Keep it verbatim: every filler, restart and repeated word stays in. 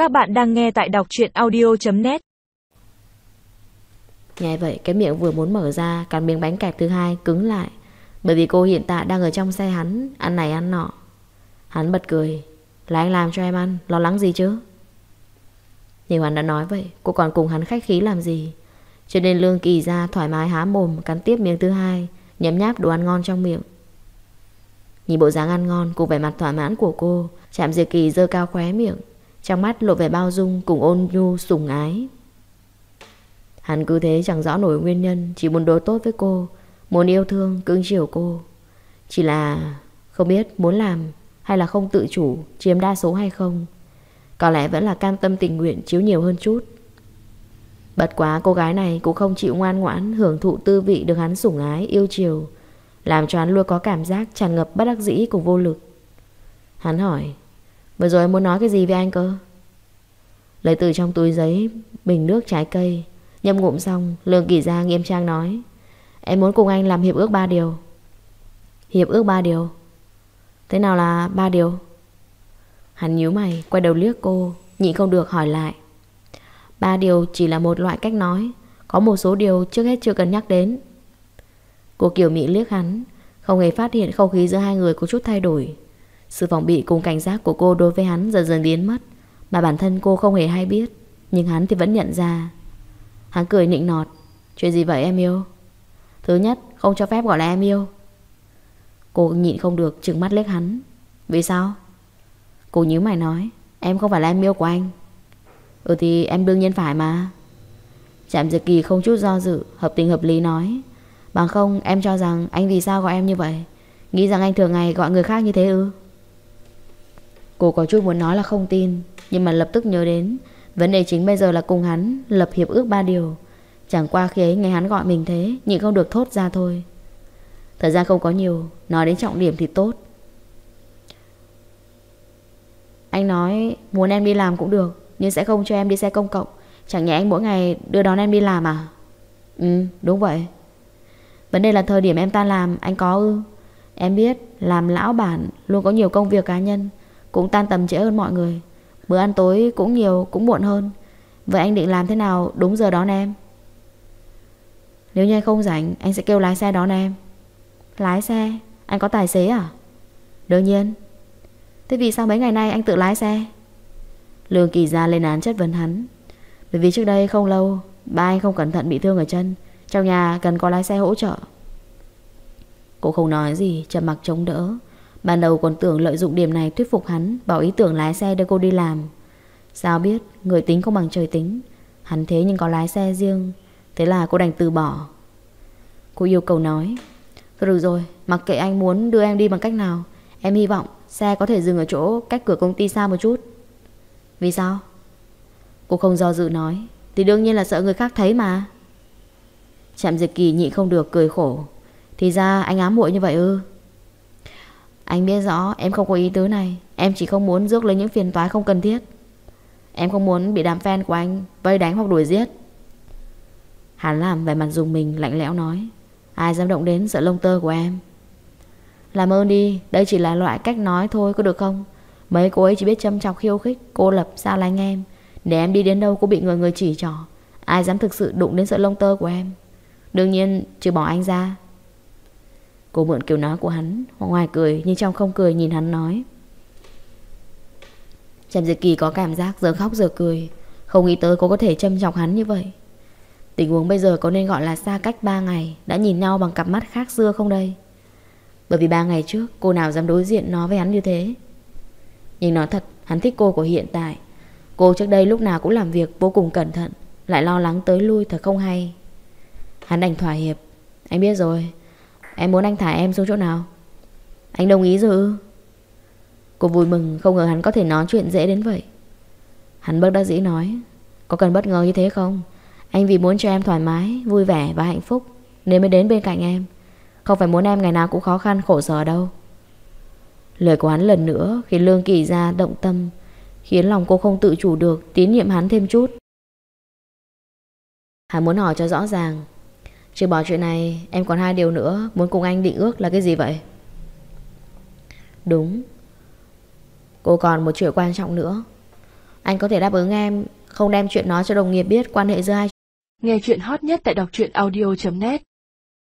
Các bạn đang nghe tại đọc truyện audio chấm net. Nghe vậy cái miệng vừa muốn mở ra, cắn miếng bánh kẹp thứ hai cứng lại. Bởi vì cô hiện tại đang ở trong xe hắn, ăn này ăn nọ. Hắn bật cười. Là anh làm cho em ăn, lo lắng gì chứ? Nhưng hắn đã nói vậy, cô còn cùng hắn khách khí làm gì? Cho nên Lương Kỳ ra thoải mái há mồm, cắn tiếp miếng thứ hai, nhấm nháp đồ ăn ngon trong miệng. Nhìn bộ dáng ăn ngon cùng vẻ mặt thỏa mãn của cô, Trạm Diệt Kỳ giơ cao khóe miệng, trong mắt lộ vẻ bao dung cùng ôn nhu sủng ái. Hắn cứ thế chẳng rõ nổi nguyên nhân, chỉ muốn đối tốt với cô, muốn yêu thương, cưng chiều cô. Chỉ là không biết muốn làm hay là không tự chủ, chiếm đa số hay không. Có lẽ vẫn là cam tâm tình nguyện chiếu nhiều hơn chút. Bất quá cô gái này cũng không chịu ngoan ngoãn hưởng thụ tư vị được hắn sủng ái, yêu chiều, làm cho hắn luôn có cảm giác tràn ngập bất đắc dĩ cùng vô lực. Hắn hỏi: vừa rồi em muốn nói cái gì với anh cơ? Lấy từ trong túi giấy bình nước trái cây, nhâm ngụm xong, Lương Kỳ Gia nghiêm trang nói: em muốn cùng anh làm hiệp ước ba điều. Hiệp ước ba điều? Thế nào là ba điều? Hắn nhíu mày, quay đầu liếc cô, nhịn không được hỏi lại. Ba điều chỉ là một loại cách nói, có một số điều trước hết chưa cần nhắc đến. Cô kiều mị liếc hắn, không hề phát hiện không khí giữa hai người có chút thay đổi. Sự phòng bị cùng cảnh giác của cô đối với hắn dần dần biến mất, mà bản thân cô không hề hay biết, nhưng hắn thì vẫn nhận ra. Hắn cười nịnh nọt: chuyện gì vậy em yêu? Thứ nhất, không cho phép gọi là em yêu. Cô nhịn không được trừng mắt liếc hắn. Vì sao? Cô nhíu mày nói: em không phải là em yêu của anh. Ừ thì em đương nhiên phải mà. Trạm Diệt Kỳ không chút do dự, hợp tình hợp lý nói: bằng không em cho rằng anh vì sao gọi em như vậy? Nghĩ rằng anh thường ngày gọi người khác như thế ư? Cô có chút muốn nói là không tin, nhưng mà lập tức nhớ đến vấn đề chính bây giờ là cùng hắn lập hiệp ước ba điều. Chẳng qua khi ấy nghe hắn gọi mình thế, nhịn không được thốt ra thôi. Thời gian không có nhiều, nói đến trọng điểm thì tốt. Anh nói muốn em đi làm cũng được, nhưng sẽ không cho em đi xe công cộng. Chẳng nhẽ anh mỗi ngày đưa đón em đi làm à? Ừ, đúng vậy. Vấn đề là thời điểm em tan làm anh có ư? Em biết làm lão bản luôn có nhiều công việc cá nhân, cũng tan tầm trễ hơn mọi người. Bữa ăn tối cũng nhiều, cũng muộn hơn. Vậy anh định làm thế nào đúng giờ đón em? Nếu như anh không rảnh, anh sẽ kêu lái xe đón em. Lái xe? Anh có tài xế à? Đương nhiên. Thế vì sao mấy ngày nay anh tự lái xe? Lương Kỳ Gia lên án chất vấn hắn. Bởi vì trước đây không lâu ba anh không cẩn thận bị thương ở chân, trong nhà cần có lái xe hỗ trợ. Cô không nói gì, trầm mặc chống đỡ. Ban đầu còn tưởng lợi dụng điểm này thuyết phục hắn bảo ý tưởng lái xe đưa cô đi làm. Sao biết người tính không bằng trời tính. Hắn thế nhưng có lái xe riêng. Thế là cô đành từ bỏ. Cô yêu cầu nói: thôi được rồi, mặc kệ anh muốn đưa em đi bằng cách nào, em hy vọng xe có thể dừng ở chỗ cách cửa công ty xa một chút. Vì sao? Cô không do dự nói: thì đương nhiên là sợ người khác thấy mà. Trạm Diệt Kỳ nhịn không được cười khổ. Thì ra anh ám muội như vậy ư? Anh biết rõ em không có ý tứ này. Em chỉ không muốn rước lấy những phiền toái không cần thiết. Em không muốn bị đám fan của anh vây đánh hoặc đuổi giết. Hắn làm vẻ mặt dùng mình, lạnh lẽo nói: ai dám động đến sợi lông tơ của em? Làm ơn đi, đây chỉ là loại cách nói thôi có được không? Mấy cô ấy chỉ biết châm chọc khiêu khích, cô lập xa lánh em, để em đi đến đâu cũng bị người người chỉ trỏ. Ai dám thực sự đụng đến sợi lông tơ của em? Đương nhiên trừ bỏ anh ra. Cô mượn kiểu nói của hắn, ngoài cười nhưng trong không cười nhìn hắn nói. Trầm Diệt Kỳ có cảm giác giờ khóc giờ cười. Không nghĩ tới cô có thể châm chọc hắn như vậy. Tình huống bây giờ có nên gọi là xa cách ba ngày, đã nhìn nhau bằng cặp mắt khác xưa không đây? Bởi vì ba ngày trước cô nào dám đối diện nó với hắn như thế. Nhưng nói thật, hắn thích cô của hiện tại. Cô trước đây lúc nào cũng làm việc vô cùng cẩn thận, lại lo lắng tới lui thật không hay. Hắn đành thỏa hiệp. Anh biết rồi, em muốn anh thả em xuống chỗ nào? Anh đồng ý rồi ư? Cô vui mừng, không ngờ hắn có thể nói chuyện dễ đến vậy. Hắn bất đắc dĩ nói: có cần bất ngờ như thế không? Anh vì muốn cho em thoải mái, vui vẻ và hạnh phúc nên mới đến bên cạnh em, không phải muốn em ngày nào cũng khó khăn khổ sở đâu. Lời của hắn lần nữa khiến Lương Kỳ Gia động tâm, khiến lòng cô không tự chủ được tín nhiệm hắn thêm chút. Hắn muốn hỏi cho rõ ràng: trừ bỏ chuyện này, em còn hai điều nữa muốn cùng anh định ước là cái gì vậy? Đúng, cô còn một chuyện quan trọng nữa. Anh có thể đáp ứng em, không đem chuyện nói cho đồng nghiệp biết quan hệ giữa hai. Nghe chuyện hot nhất tại đọc truyện audio chấm net